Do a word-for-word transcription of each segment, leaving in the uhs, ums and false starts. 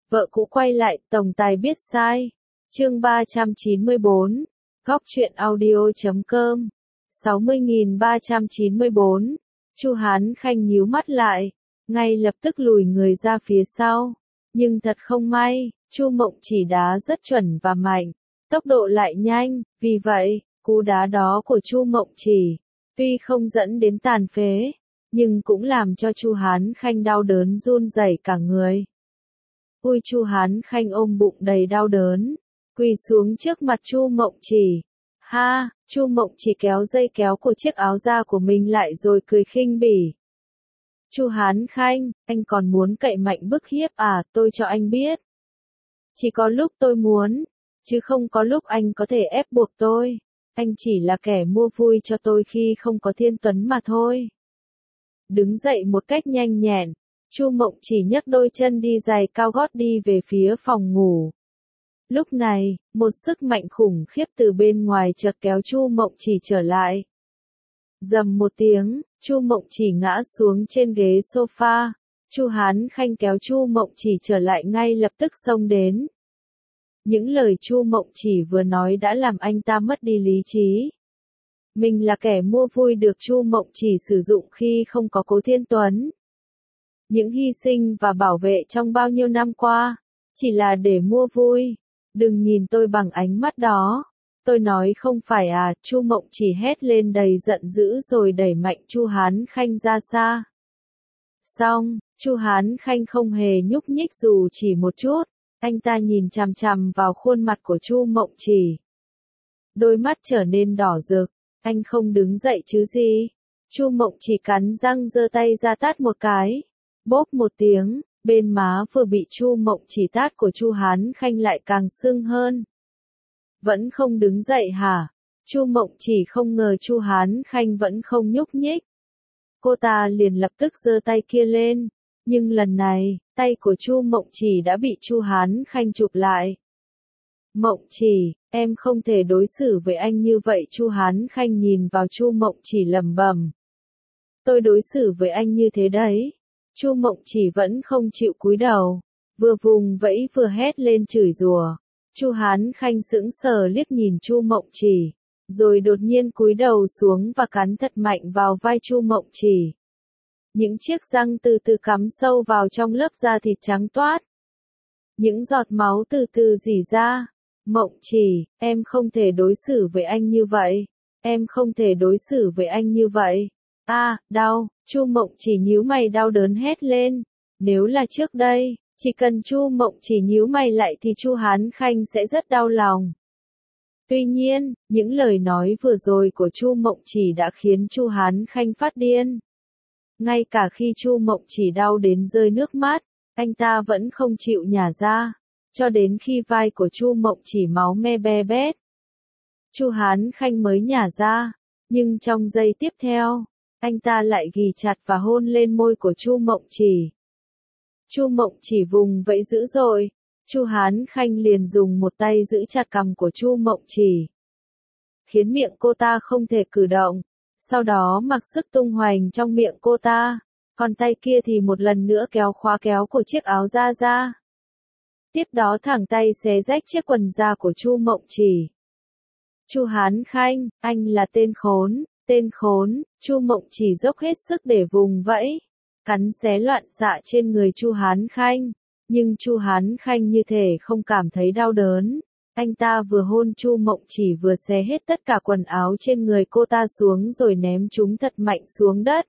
Vợ cũ quay lại, tổng tài biết sai. Chương ba trăm chín mươi bốn. Góc truyện audio chấm com. sáu mươi nghìn ba trăm chín mươi bốn. Chu Hán Khanh nhíu mắt lại, ngay lập tức lùi người ra phía sau. Nhưng thật không may, Chu Mộng Chỉ đá rất chuẩn và mạnh, tốc độ lại nhanh, vì vậy, cú đá đó của Chu Mộng Chỉ, tuy không dẫn đến tàn phế, nhưng cũng làm cho Chu Hán Khanh đau đớn run rẩy cả người. Ui, Chu Hán Khanh ôm bụng đầy đau đớn, quỳ xuống trước mặt Chu Mộng Chỉ. Ha, Chu Mộng Chỉ kéo dây kéo của chiếc áo da của mình lại rồi cười khinh bỉ. Chu Hán Khanh, anh còn muốn cậy mạnh bức hiếp à? Tôi cho anh biết. Chỉ có lúc tôi muốn, chứ không có lúc anh có thể ép buộc tôi. Anh chỉ là kẻ mua vui cho tôi khi không có Thiên Tuấn mà thôi. Đứng dậy một cách nhanh nhẹn, Chu Mộng Chỉ nhấc đôi chân đi giày cao gót đi về phía phòng ngủ. Lúc này, một sức mạnh khủng khiếp từ bên ngoài chợt kéo Chu Mộng Chỉ trở lại. Rầm một tiếng, Chu Mộng Chỉ ngã xuống trên ghế sofa. Chu Hán Khanh kéo Chu Mộng Chỉ trở lại ngay lập tức xông đến. Những lời Chu Mộng Chỉ vừa nói đã làm anh ta mất đi lý trí. Mình là kẻ mua vui được Chu Mộng Chỉ sử dụng khi không có Cố Thiên Tuấn. Những hy sinh và bảo vệ trong bao nhiêu năm qua, chỉ là để mua vui. Đừng nhìn tôi bằng ánh mắt đó. Tôi nói không phải à? Chu Mộng Chỉ hét lên đầy giận dữ rồi đẩy mạnh Chu Hán Khanh ra xa. Xong, Chu Hán Khanh không hề nhúc nhích dù chỉ một chút. Anh ta nhìn chằm chằm vào khuôn mặt của Chu Mộng Chỉ. Đôi mắt trở nên đỏ rực. Anh không đứng dậy chứ gì? Chu Mộng Chỉ cắn răng giơ tay ra tát một cái. Bốp một tiếng, bên má vừa bị Chu Mộng Chỉ tát của Chu Hán Khanh lại càng sưng hơn. Vẫn không đứng dậy hả? Chu Mộng Chỉ không ngờ Chu Hán Khanh vẫn không nhúc nhích. Cô ta liền lập tức giơ tay kia lên, nhưng lần này, tay của Chu Mộng Chỉ đã bị Chu Hán Khanh chụp lại. Mộng Chỉ, em không thể đối xử với anh như vậy. Chu Hán Khanh nhìn vào Chu Mộng Chỉ lẩm bẩm. Tôi đối xử với anh như thế đấy. Chu Mộng Chỉ vẫn không chịu cúi đầu, vừa vùng vẫy vừa hét lên chửi rủa. Chu Hán Khanh sững sờ liếc nhìn Chu Mộng Chỉ, rồi đột nhiên cúi đầu xuống và cắn thật mạnh vào vai Chu Mộng Chỉ. Những chiếc răng từ từ cắm sâu vào trong lớp da thịt trắng toát. Những giọt máu từ từ rỉ ra. Mộng Chỉ, em không thể đối xử với anh như vậy. Em không thể đối xử với anh như vậy. A, à, đau. Chu Mộng Chỉ nhíu mày đau đớn hét lên. Nếu là trước đây, chỉ cần Chu Mộng Chỉ nhíu mày lại thì Chu Hán Khanh sẽ rất đau lòng. Tuy nhiên, những lời nói vừa rồi của Chu Mộng Chỉ đã khiến Chu Hán Khanh phát điên. Ngay cả khi Chu Mộng Chỉ đau đến rơi nước mắt, anh ta vẫn không chịu nhả ra, cho đến khi vai của Chu Mộng Chỉ máu me be bét. Chu Hán Khanh mới nhả ra, nhưng trong giây tiếp theo, anh ta lại ghì chặt và hôn lên môi của Chu Mộng Chỉ. Chu Mộng Chỉ vùng vẫy dữ dội, Chu Hán Khanh liền dùng một tay giữ chặt cằm của Chu Mộng Chỉ, khiến miệng cô ta không thể cử động, sau đó mặc sức tung hoành trong miệng cô ta, còn tay kia thì một lần nữa kéo khóa kéo của chiếc áo da ra. Tiếp đó thẳng tay xé rách chiếc quần da của Chu Mộng Chỉ. Chu Hán Khanh, anh là tên khốn, tên khốn. Chu Mộng Chỉ dốc hết sức để vùng vẫy, cắn xé loạn xạ trên người Chu Hán Khanh, nhưng Chu Hán Khanh như thể không cảm thấy đau đớn. Anh ta vừa hôn Chu Mộng Chỉ vừa xé hết tất cả quần áo trên người cô ta xuống rồi ném chúng thật mạnh xuống đất.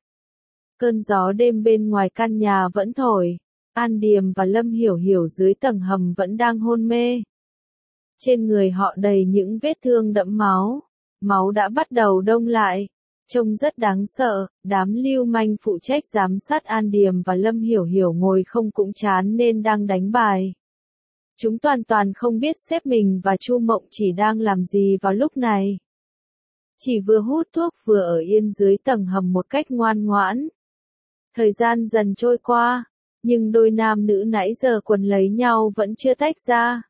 Cơn gió đêm bên ngoài căn nhà vẫn thổi. An Điềm và Lâm Hiểu Hiểu dưới tầng hầm vẫn đang hôn mê. Trên người họ đầy những vết thương đẫm máu. Máu đã bắt đầu đông lại. Trông rất đáng sợ. Đám lưu manh phụ trách giám sát An Điềm và Lâm Hiểu Hiểu ngồi không cũng chán nên đang đánh bài. Chúng toàn toàn không biết sếp mình và Chu Mộng Chỉ đang làm gì vào lúc này. Chỉ vừa hút thuốc vừa ở yên dưới tầng hầm một cách ngoan ngoãn. Thời gian dần trôi qua, nhưng đôi nam nữ nãy giờ quấn lấy nhau vẫn chưa tách ra.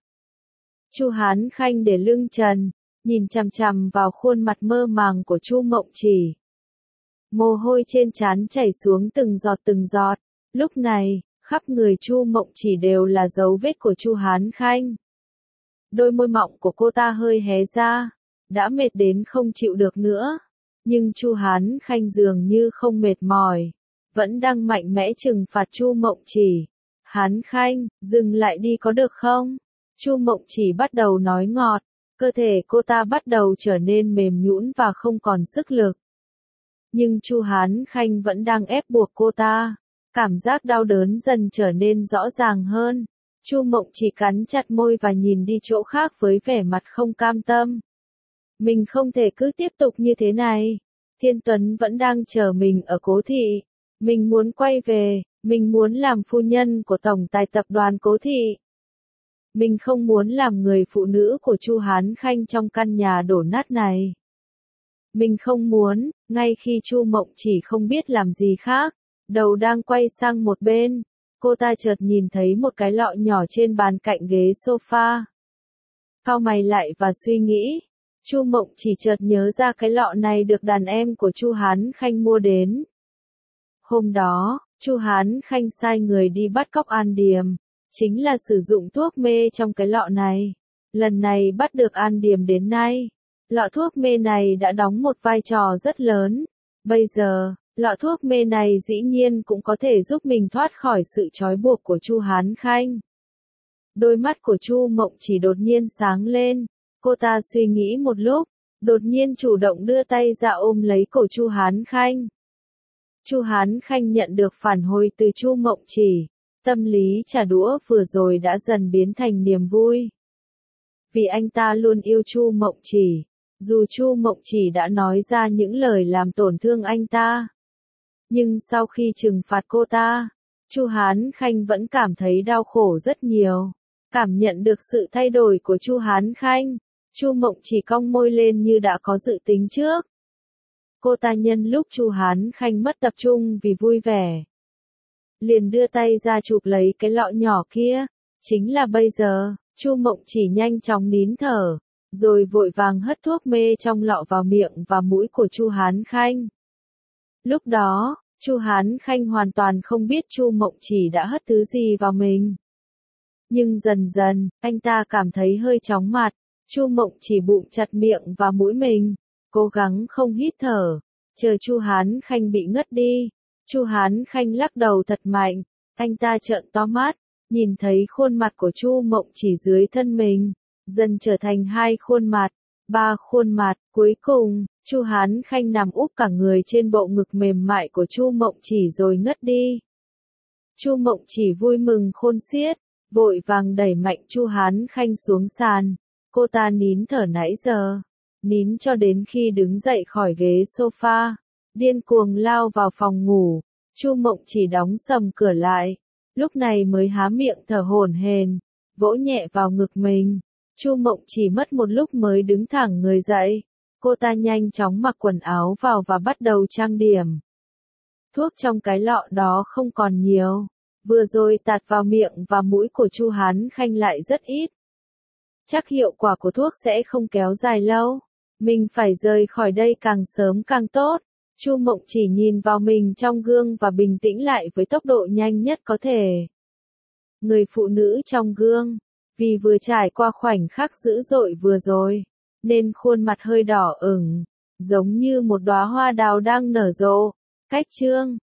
Chu Hán Khanh để lưng trần, nhìn chằm chằm vào khuôn mặt mơ màng của Chu Mộng Chỉ. Mồ hôi trên trán chảy xuống từng giọt từng giọt. Lúc này, khắp người Chu Mộng Chỉ đều là dấu vết của Chu Hán Khanh. Đôi môi mọng của cô ta hơi hé ra, đã mệt đến không chịu được nữa. Nhưng Chu Hán Khanh dường như không mệt mỏi, vẫn đang mạnh mẽ trừng phạt Chu Mộng Chỉ. Hán Khanh, dừng lại đi có được không? Chu Mộng Chỉ bắt đầu nói ngọt, cơ thể cô ta bắt đầu trở nên mềm nhũn và không còn sức lực. Nhưng Chu Hán Khanh vẫn đang ép buộc cô ta. Cảm giác đau đớn dần trở nên rõ ràng hơn. Chu Mộng Chỉ cắn chặt môi và nhìn đi chỗ khác với vẻ mặt không cam tâm. Mình không thể cứ tiếp tục như thế này. Thiên Tuấn vẫn đang chờ mình ở Cố Thị. Mình muốn quay về, mình muốn làm phu nhân của tổng tài tập đoàn Cố Thị. Mình không muốn làm người phụ nữ của Chu Hán Khanh trong căn nhà đổ nát này. Mình không muốn, ngay khi Chu Mộng Chỉ không biết làm gì khác, đầu đang quay sang một bên, cô ta chợt nhìn thấy một cái lọ nhỏ trên bàn cạnh ghế sofa. Cau mày lại và suy nghĩ, Chu Mộng Chỉ chợt nhớ ra cái lọ này được đàn em của Chu Hán Khanh mua đến. Hôm đó, Chu Hán Khanh sai người đi bắt cóc An Điềm, chính là sử dụng thuốc mê trong cái lọ này. Lần này bắt được An Điềm đến nay, lọ thuốc mê này đã đóng một vai trò rất lớn. Bây giờ, lọ thuốc mê này dĩ nhiên cũng có thể giúp mình thoát khỏi sự trói buộc của Chu Hán Khanh. Đôi mắt của Chu Mộng Chỉ đột nhiên sáng lên, cô ta suy nghĩ một lúc, đột nhiên chủ động đưa tay ra ôm lấy cổ Chu Hán Khanh. Chu Hán Khanh nhận được phản hồi từ Chu Mộng Chỉ, tâm lý trả đũa vừa rồi đã dần biến thành niềm vui. Vì anh ta luôn yêu Chu Mộng Chỉ, dù Chu Mộng Chỉ đã nói ra những lời làm tổn thương anh ta. Nhưng sau khi trừng phạt cô ta, Chu Hán Khanh vẫn cảm thấy đau khổ rất nhiều. Cảm nhận được sự thay đổi của Chu Hán Khanh, Chu Mộng Chỉ cong môi lên như đã có dự tính trước. Cô ta nhân lúc Chu Hán Khanh mất tập trung vì vui vẻ, liền đưa tay ra chụp lấy cái lọ nhỏ kia. Chính là bây giờ, Chu Mộng Chỉ nhanh chóng nín thở, rồi vội vàng hất thuốc mê trong lọ vào miệng và mũi của Chu Hán Khanh. Lúc đó, Chu Hán Khanh hoàn toàn không biết Chu Mộng Chỉ đã hất thứ gì vào mình. Nhưng dần dần, anh ta cảm thấy hơi chóng mặt. Chu Mộng Chỉ bụng chặt miệng và mũi mình, cố gắng không hít thở, chờ Chu Hán Khanh bị ngất đi. Chu Hán Khanh lắc đầu thật mạnh, anh ta trợn to mắt, nhìn thấy khuôn mặt của Chu Mộng Chỉ dưới thân mình, dần trở thành hai khuôn mặt, ba khuôn mặt, cuối cùng, Chu Hán Khanh nằm úp cả người trên bộ ngực mềm mại của Chu Mộng Chỉ rồi ngất đi. Chu Mộng Chỉ vui mừng khôn xiết, vội vàng đẩy mạnh Chu Hán Khanh xuống sàn. Cô ta nín thở nãy giờ, nín cho đến khi đứng dậy khỏi ghế sofa, điên cuồng lao vào phòng ngủ. Chu Mộng Chỉ đóng sầm cửa lại, lúc này mới há miệng thở hổn hển, vỗ nhẹ vào ngực mình. Chu Mộng Chỉ mất một lúc mới đứng thẳng người dậy. Cô ta nhanh chóng mặc quần áo vào và bắt đầu trang điểm. Thuốc trong cái lọ đó không còn nhiều, vừa rồi tạt vào miệng và mũi của Chu Hán Khanh lại rất ít. Chắc hiệu quả của thuốc sẽ không kéo dài lâu. Mình phải rời khỏi đây càng sớm càng tốt. Chu Mộng Chỉ nhìn vào mình trong gương và bình tĩnh lại với tốc độ nhanh nhất có thể. Người phụ nữ trong gương, vì vừa trải qua khoảnh khắc dữ dội vừa rồi, nên khuôn mặt hơi đỏ ửng, giống như một đóa hoa đào đang nở rộ. Cách chương